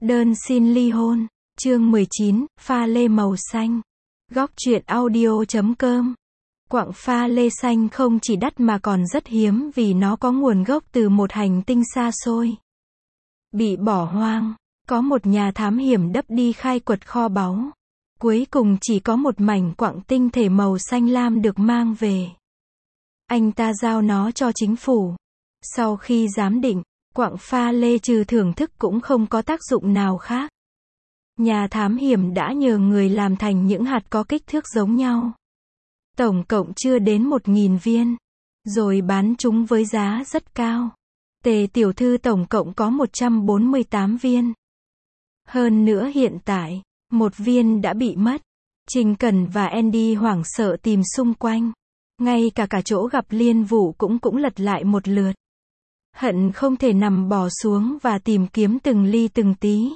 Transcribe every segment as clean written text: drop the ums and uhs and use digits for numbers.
Đơn xin ly hôn. Chương 19, pha lê màu xanh. Góc truyện audio.com. Quặng pha lê xanh không chỉ đắt mà còn rất hiếm vì nó có nguồn gốc từ một hành tinh xa xôi. Bị bỏ hoang, có một nhà thám hiểm đắp đi khai quật kho báu. Cuối cùng chỉ có một mảnh quặng tinh thể màu xanh lam được mang về. Anh ta giao nó cho chính phủ. Sau khi giám định, quặng pha lê trừ thưởng thức cũng không có tác dụng nào khác. Nhà thám hiểm đã nhờ người làm thành những hạt có kích thước giống nhau. Tổng cộng chưa đến 1.000 viên. Rồi bán chúng với giá rất cao. Tề tiểu thư tổng cộng có 148 viên. Hơn nữa hiện tại, một viên đã bị mất. Trình Cẩn và Andy hoảng sợ tìm xung quanh. Ngay cả chỗ gặp Liên Vũ cũng lật lại một lượt. Hận không thể nằm bò xuống và tìm kiếm từng ly từng tí.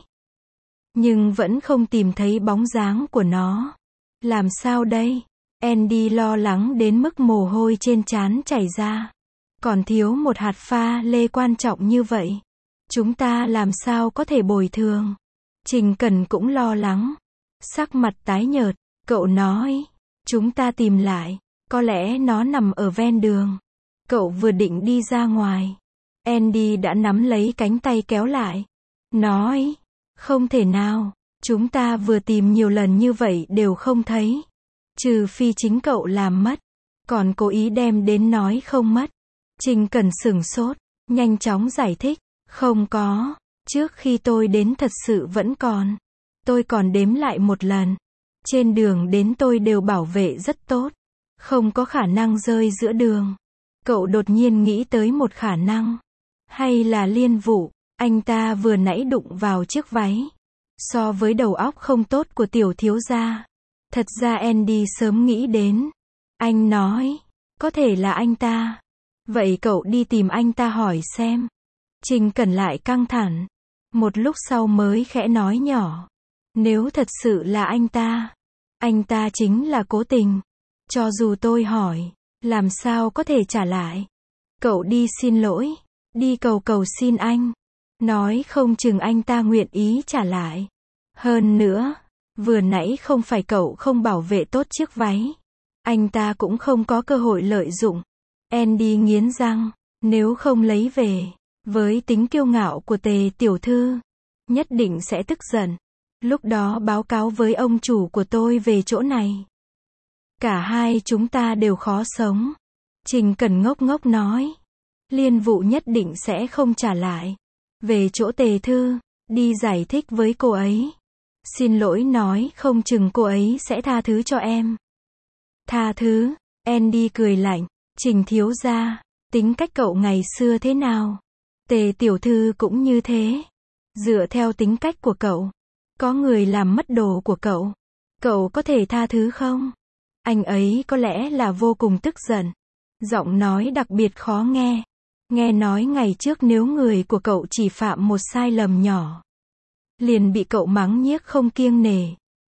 Nhưng vẫn không tìm thấy bóng dáng của nó. Làm sao đây? Andy lo lắng đến mức mồ hôi trên trán chảy ra. Còn thiếu một hạt pha lê quan trọng như vậy. Chúng ta làm sao có thể bồi thường? Trình Cẩn cũng lo lắng. Sắc mặt tái nhợt, cậu nói. Chúng ta tìm lại. Có lẽ nó nằm ở ven đường. Cậu vừa định đi ra ngoài. Andy đã nắm lấy cánh tay kéo lại. Nói. Không thể nào. Chúng ta vừa tìm nhiều lần như vậy đều không thấy. Trừ phi chính cậu làm mất. Còn cố ý đem đến nói không mất. Trình Cẩn sửng sốt. Nhanh chóng giải thích. Không có. Trước khi tôi đến thật sự vẫn còn. Tôi còn đếm lại một lần. Trên đường đến tôi đều bảo vệ rất tốt. Không có khả năng rơi giữa đường. Cậu đột nhiên nghĩ tới một khả năng. Hay là Liên Vũ, anh ta vừa nãy đụng vào chiếc váy. So với đầu óc không tốt của tiểu thiếu gia. Thật ra Andy sớm nghĩ đến. Anh nói, có thể là anh ta. Vậy cậu đi tìm anh ta hỏi xem. Trình Cẩn lại căng thẳng. Một lúc sau mới khẽ nói nhỏ. Nếu thật sự là anh ta chính là cố tình. Cho dù tôi hỏi, làm sao có thể trả lại. Cậu đi xin lỗi, đi cầu xin anh. Nói không chừng anh ta nguyện ý trả lại. Hơn nữa, vừa nãy không phải cậu không bảo vệ tốt chiếc váy. Anh ta cũng không có cơ hội lợi dụng. Andy nghiến răng, nếu không lấy về, với tính kiêu ngạo của Tề tiểu thư, nhất định sẽ tức giận. Lúc đó báo cáo với ông chủ của tôi về chỗ này. Cả hai chúng ta đều khó sống. Trình Cẩn ngốc ngốc nói. Liên Vũ nhất định sẽ không trả lại. Về chỗ Tề thư, đi giải thích với cô ấy. Xin lỗi nói không chừng cô ấy sẽ tha thứ cho em. Tha thứ? Andy cười lạnh. Trình thiếu gia, tính cách cậu ngày xưa thế nào? Tề tiểu thư cũng như thế. Dựa theo tính cách của cậu, có người làm mất đồ của cậu có thể tha thứ không? Anh ấy có lẽ là vô cùng tức giận. Giọng nói đặc biệt khó nghe. Nghe nói ngày trước nếu người của cậu chỉ phạm một sai lầm nhỏ, liền bị cậu mắng nhiếc không kiêng nể.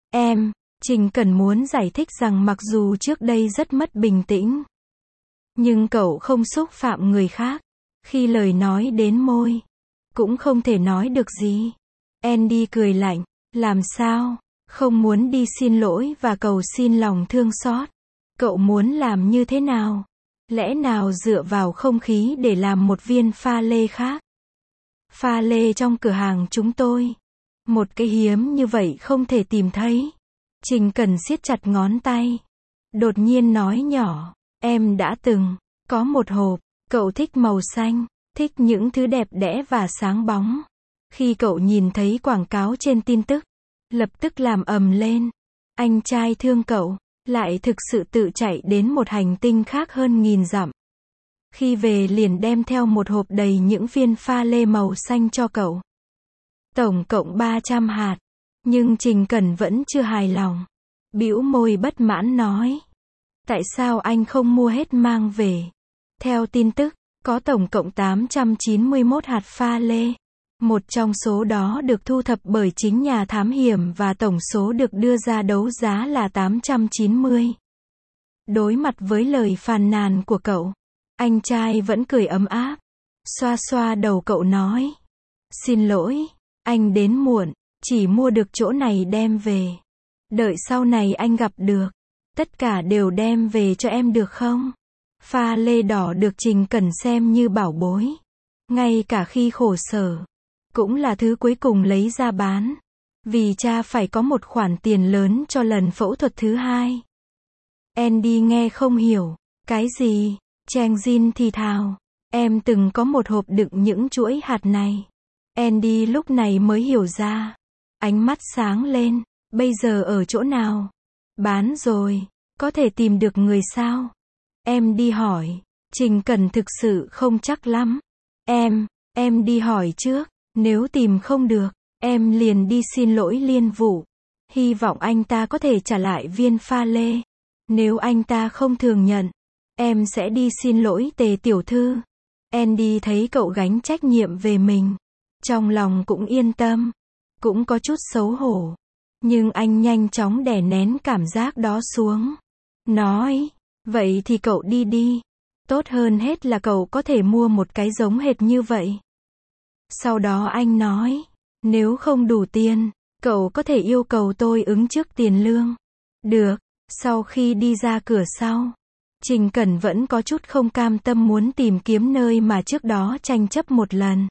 Trình Cẩn muốn giải thích rằng mặc dù trước đây rất mất bình tĩnh, nhưng cậu không xúc phạm người khác. Khi lời nói đến môi, cũng không thể nói được gì. Andy cười lạnh. Làm sao? Không muốn đi xin lỗi và cầu xin lòng thương xót. Cậu muốn làm như thế nào? Lẽ nào dựa vào không khí để làm một viên pha lê khác? Pha lê trong cửa hàng chúng tôi. Một cái hiếm như vậy không thể tìm thấy. Trình Cẩn siết chặt ngón tay. Đột nhiên nói nhỏ. Em đã từng có một hộp. Cậu thích màu xanh. Thích những thứ đẹp đẽ và sáng bóng. Khi cậu nhìn thấy quảng cáo trên tin tức, lập tức làm ầm lên. Anh trai thương cậu, lại thực sự tự chạy đến một hành tinh khác hơn 1000 dặm. Khi về liền đem theo một hộp đầy những viên pha lê màu xanh cho cậu. Tổng cộng 300 hạt. Nhưng Trình Cẩn vẫn chưa hài lòng. Bĩu môi bất mãn nói. Tại sao anh không mua hết mang về? Theo tin tức, có tổng cộng 891 hạt pha lê. Một trong số đó được thu thập bởi chính nhà thám hiểm và tổng số được đưa ra đấu giá là 890. Đối mặt với lời phàn nàn của cậu, anh trai vẫn cười ấm áp. Xoa xoa đầu cậu nói. Xin lỗi, Anh đến muộn, chỉ mua được chỗ này đem về. Đợi sau này anh gặp được, tất cả đều đem về cho em được không? Pha lê đỏ được Trình Cẩn xem như bảo bối. Ngay cả khi khổ sở, cũng là thứ cuối cùng lấy ra bán. Vì cha phải có một khoản tiền lớn cho lần phẫu thuật thứ hai. Andy nghe không hiểu. Cái gì? Chàng Jin thì thào. Em từng có một hộp đựng những chuỗi hạt này. Andy lúc này mới hiểu ra. Ánh mắt sáng lên. Bây giờ ở chỗ nào? Bán rồi. Có thể tìm được người sao? Em đi hỏi. Trình Cẩn thực sự không chắc lắm. Em đi hỏi trước. Nếu tìm không được, em liền đi xin lỗi Liên Vũ. Hy vọng anh ta có thể trả lại viên pha lê. Nếu anh ta không thừa nhận, em sẽ đi xin lỗi Tề tiểu thư. Andy thấy cậu gánh trách nhiệm về mình. Trong lòng cũng yên tâm. Cũng có chút xấu hổ. Nhưng anh nhanh chóng đè nén cảm giác đó xuống. Nói, vậy thì cậu đi đi. Tốt hơn hết là cậu có thể mua một cái giống hệt như vậy. Sau đó anh nói, nếu không đủ tiền, cậu có thể yêu cầu tôi ứng trước tiền lương. Được. Sau khi đi ra cửa sau, Trình Cẩn vẫn có chút không cam tâm muốn tìm kiếm nơi mà trước đó tranh chấp một lần.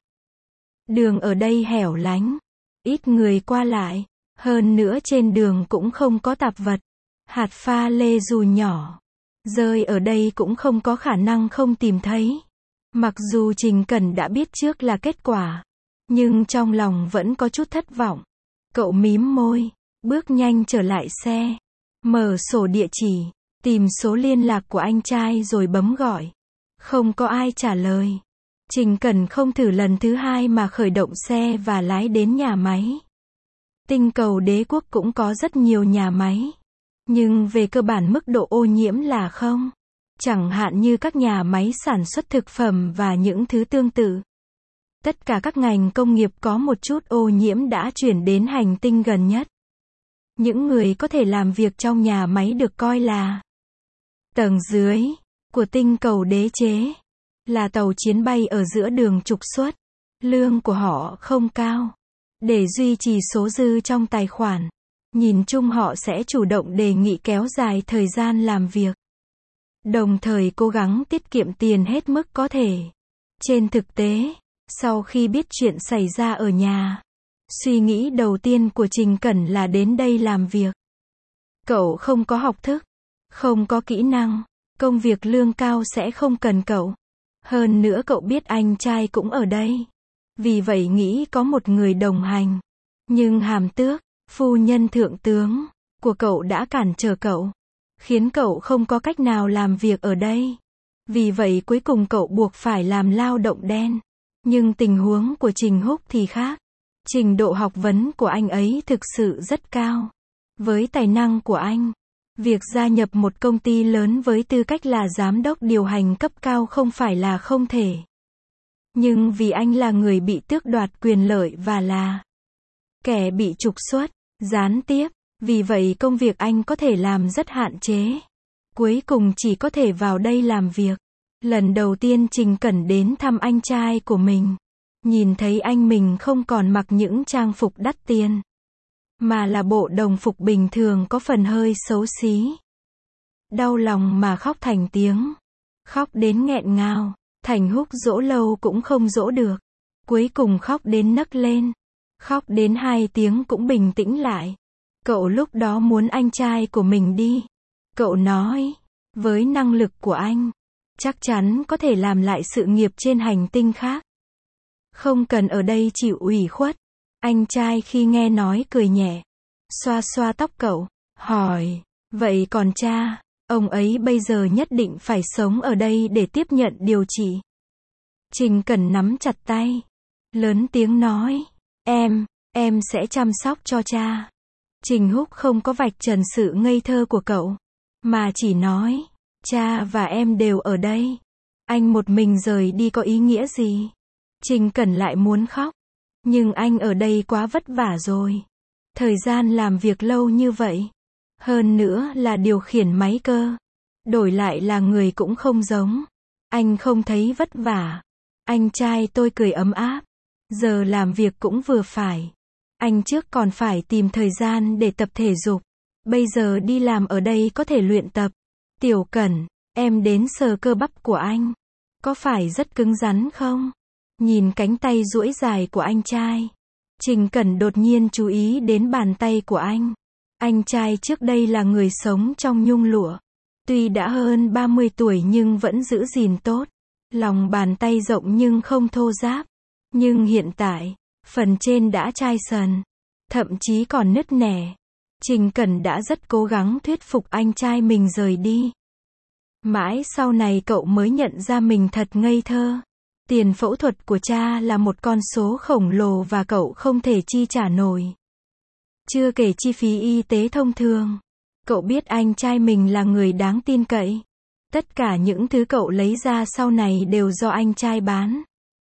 Đường ở đây hẻo lánh, ít người qua lại, hơn nữa trên đường cũng không có tạp vật. Hạt pha lê dù nhỏ, rơi ở đây cũng không có khả năng không tìm thấy. Mặc dù Trình Cẩn đã biết trước là kết quả, nhưng trong lòng vẫn có chút thất vọng. Cậu mím môi, bước nhanh trở lại xe, mở sổ địa chỉ, tìm số liên lạc của anh trai rồi bấm gọi. Không có ai trả lời. Trình Cẩn không thử lần thứ hai mà khởi động xe và lái đến nhà máy. Tinh cầu đế quốc cũng có rất nhiều nhà máy. Nhưng về cơ bản mức độ ô nhiễm là không. Chẳng hạn như các nhà máy sản xuất thực phẩm và những thứ tương tự. Tất cả các ngành công nghiệp có một chút ô nhiễm đã chuyển đến hành tinh gần nhất. Những người có thể làm việc trong nhà máy được coi là tầng dưới của tinh cầu đế chế, là tàu chiến bay ở giữa đường trục xuất. Lương của họ không cao. Để duy trì số dư trong tài khoản, nhìn chung họ sẽ chủ động đề nghị kéo dài thời gian làm việc. Đồng thời cố gắng tiết kiệm tiền hết mức có thể. Trên thực tế, sau khi biết chuyện xảy ra ở nhà, suy nghĩ đầu tiên của Trình Cẩn là đến đây làm việc. Cậu không có học thức, không có kỹ năng, công việc lương cao sẽ không cần cậu. Hơn nữa cậu biết anh trai cũng ở đây. Vì vậy nghĩ có một người đồng hành. Nhưng hàm tước, phu nhân thượng tướng của cậu đã cản trở cậu, khiến cậu không có cách nào làm việc ở đây. Vì vậy cuối cùng cậu buộc phải làm lao động đen. Nhưng tình huống của Trình Húc thì khác. Trình độ học vấn của anh ấy thực sự rất cao. Với tài năng của anh, việc gia nhập một công ty lớn với tư cách là giám đốc điều hành cấp cao không phải là không thể. Nhưng vì anh là người bị tước đoạt quyền lợi và là kẻ bị trục xuất, gián tiếp, vì vậy công việc anh có thể làm rất hạn chế. Cuối cùng chỉ có thể vào đây làm việc. Lần đầu tiên Trình Cẩn đến thăm anh trai của mình, nhìn thấy anh mình không còn mặc những trang phục đắt tiền, mà là bộ đồng phục bình thường có phần hơi xấu xí. Đau lòng mà khóc thành tiếng. Khóc đến nghẹn ngào. Thành Húc dỗ lâu cũng không dỗ được. Cuối cùng khóc đến nấc lên. Khóc đến 2 tiếng cũng bình tĩnh lại. Cậu lúc đó muốn anh trai của mình đi. Cậu nói, với năng lực của anh, chắc chắn có thể làm lại sự nghiệp trên hành tinh khác. Không cần ở đây chịu ủy khuất. Anh trai khi nghe nói cười nhẹ. Xoa xoa tóc cậu, hỏi, vậy còn cha, ông ấy bây giờ nhất định phải sống ở đây để tiếp nhận điều trị. Trình Cẩn nắm chặt tay, lớn tiếng nói, em sẽ chăm sóc cho cha. Trình Húc không có vạch trần sự ngây thơ của cậu, mà chỉ nói, cha và em đều ở đây. Anh một mình rời đi có ý nghĩa gì? Trình Cẩn lại muốn khóc. Nhưng anh ở đây quá vất vả rồi. Thời gian làm việc lâu như vậy. Hơn nữa là điều khiển máy cơ. Đổi lại là người cũng không giống. Anh không thấy vất vả. Anh trai tôi cười ấm áp. Giờ làm việc cũng vừa phải. Anh trước còn phải tìm thời gian để tập thể dục. Bây giờ đi làm ở đây có thể luyện tập. Tiểu Cẩn, em đến sờ cơ bắp của anh. Có phải rất cứng rắn không? Nhìn cánh tay duỗi dài của anh trai. Trình Cẩn đột nhiên chú ý đến bàn tay của anh. Anh trai trước đây là người sống trong nhung lụa. Tuy đã hơn 30 tuổi nhưng vẫn giữ gìn tốt. Lòng bàn tay rộng nhưng không thô ráp. Nhưng hiện tại, phần trên đã chai sần. Thậm chí còn nứt nẻ. Trình Cẩn đã rất cố gắng thuyết phục anh trai mình rời đi. Mãi sau này cậu mới nhận ra mình thật ngây thơ. Tiền phẫu thuật của cha là một con số khổng lồ và cậu không thể chi trả nổi. Chưa kể chi phí y tế thông thường. Cậu biết anh trai mình là người đáng tin cậy. Tất cả những thứ cậu lấy ra sau này đều do anh trai bán.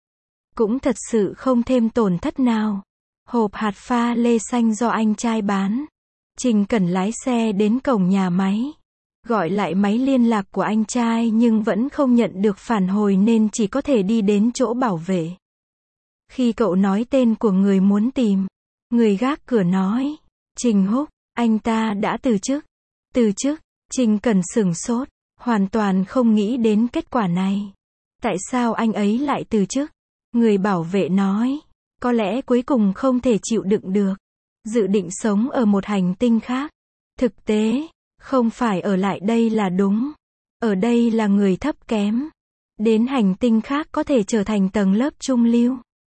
Cũng thật sự không thêm tổn thất nào. Hộp hạt pha lê xanh do anh trai bán. Trình Cẩn lái xe đến cổng nhà máy. Gọi lại máy liên lạc của anh trai nhưng vẫn không nhận được phản hồi nên chỉ có thể đi đến chỗ bảo vệ. Khi cậu nói tên của người muốn tìm, người gác cửa nói, Trình Húc, anh ta đã từ chức. Từ chức, Trình Cẩn sửng sốt, hoàn toàn không nghĩ đến kết quả này. Tại sao anh ấy lại từ chức? Người bảo vệ nói, có lẽ cuối cùng không thể chịu đựng được. Dự định sống ở một hành tinh khác. Thực tế, không phải ở lại đây là đúng. Ở đây là người thấp kém. Đến hành tinh khác có thể trở thành tầng lớp trung lưu.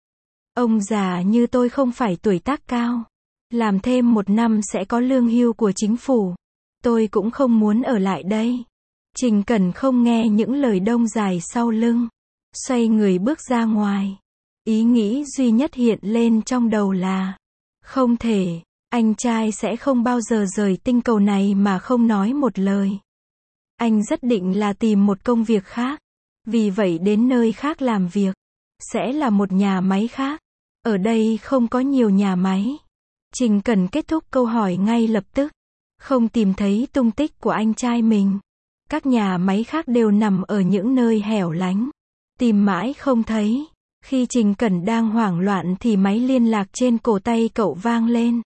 Ông già như tôi không phải tuổi tác cao. Làm thêm 1 năm sẽ có lương hưu của chính phủ. Tôi cũng không muốn ở lại đây. Trình Cẩn không nghe những lời đông dài sau lưng. Xoay người bước ra ngoài. Ý nghĩ duy nhất hiện lên trong đầu là, không thể, anh trai sẽ không bao giờ rời tinh cầu này mà không nói một lời. Anh rất định là tìm một công việc khác. Vì vậy đến nơi khác làm việc. Sẽ là một nhà máy khác. Ở đây không có nhiều nhà máy. Trình Cẩn kết thúc câu hỏi ngay lập tức. Không tìm thấy tung tích của anh trai mình. Các nhà máy khác đều nằm ở những nơi hẻo lánh. Tìm mãi không thấy. Khi Trình Cẩn đang hoảng loạn thì máy liên lạc trên cổ tay cậu vang lên.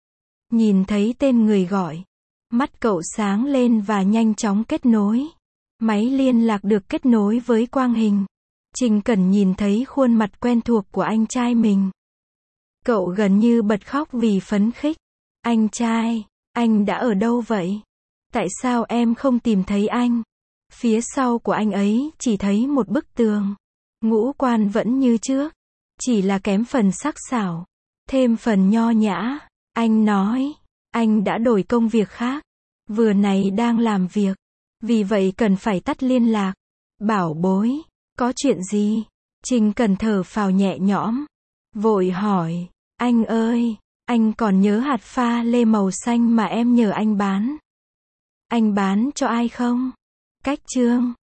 Nhìn thấy tên người gọi. Mắt cậu sáng lên và nhanh chóng kết nối. Máy liên lạc được kết nối với quang hình. Trình Cẩn nhìn thấy khuôn mặt quen thuộc của anh trai mình. Cậu gần như bật khóc vì phấn khích. Anh trai, anh đã ở đâu vậy? Tại sao em không tìm thấy anh? Phía sau của anh ấy chỉ thấy một bức tường. Ngũ quan vẫn như trước. Chỉ là kém phần sắc sảo. Thêm phần nho nhã. Anh nói, anh đã đổi công việc khác. Vừa này đang làm việc. Vì vậy cần phải tắt liên lạc. Bảo bối, có chuyện gì? Trình Cẩn thở phào nhẹ nhõm. Vội hỏi, anh ơi, anh còn nhớ hạt pha lê màu xanh mà em nhờ anh bán? Anh bán cho ai không? Cách chương